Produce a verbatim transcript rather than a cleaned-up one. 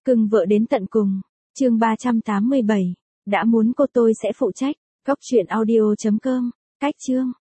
Cưng vợ đến tận cùng. Chương ba trăm tám mươi bảy. Đã muốn cô tôi sẽ phụ trách. Góc truyện audio chấm com. Cách chương.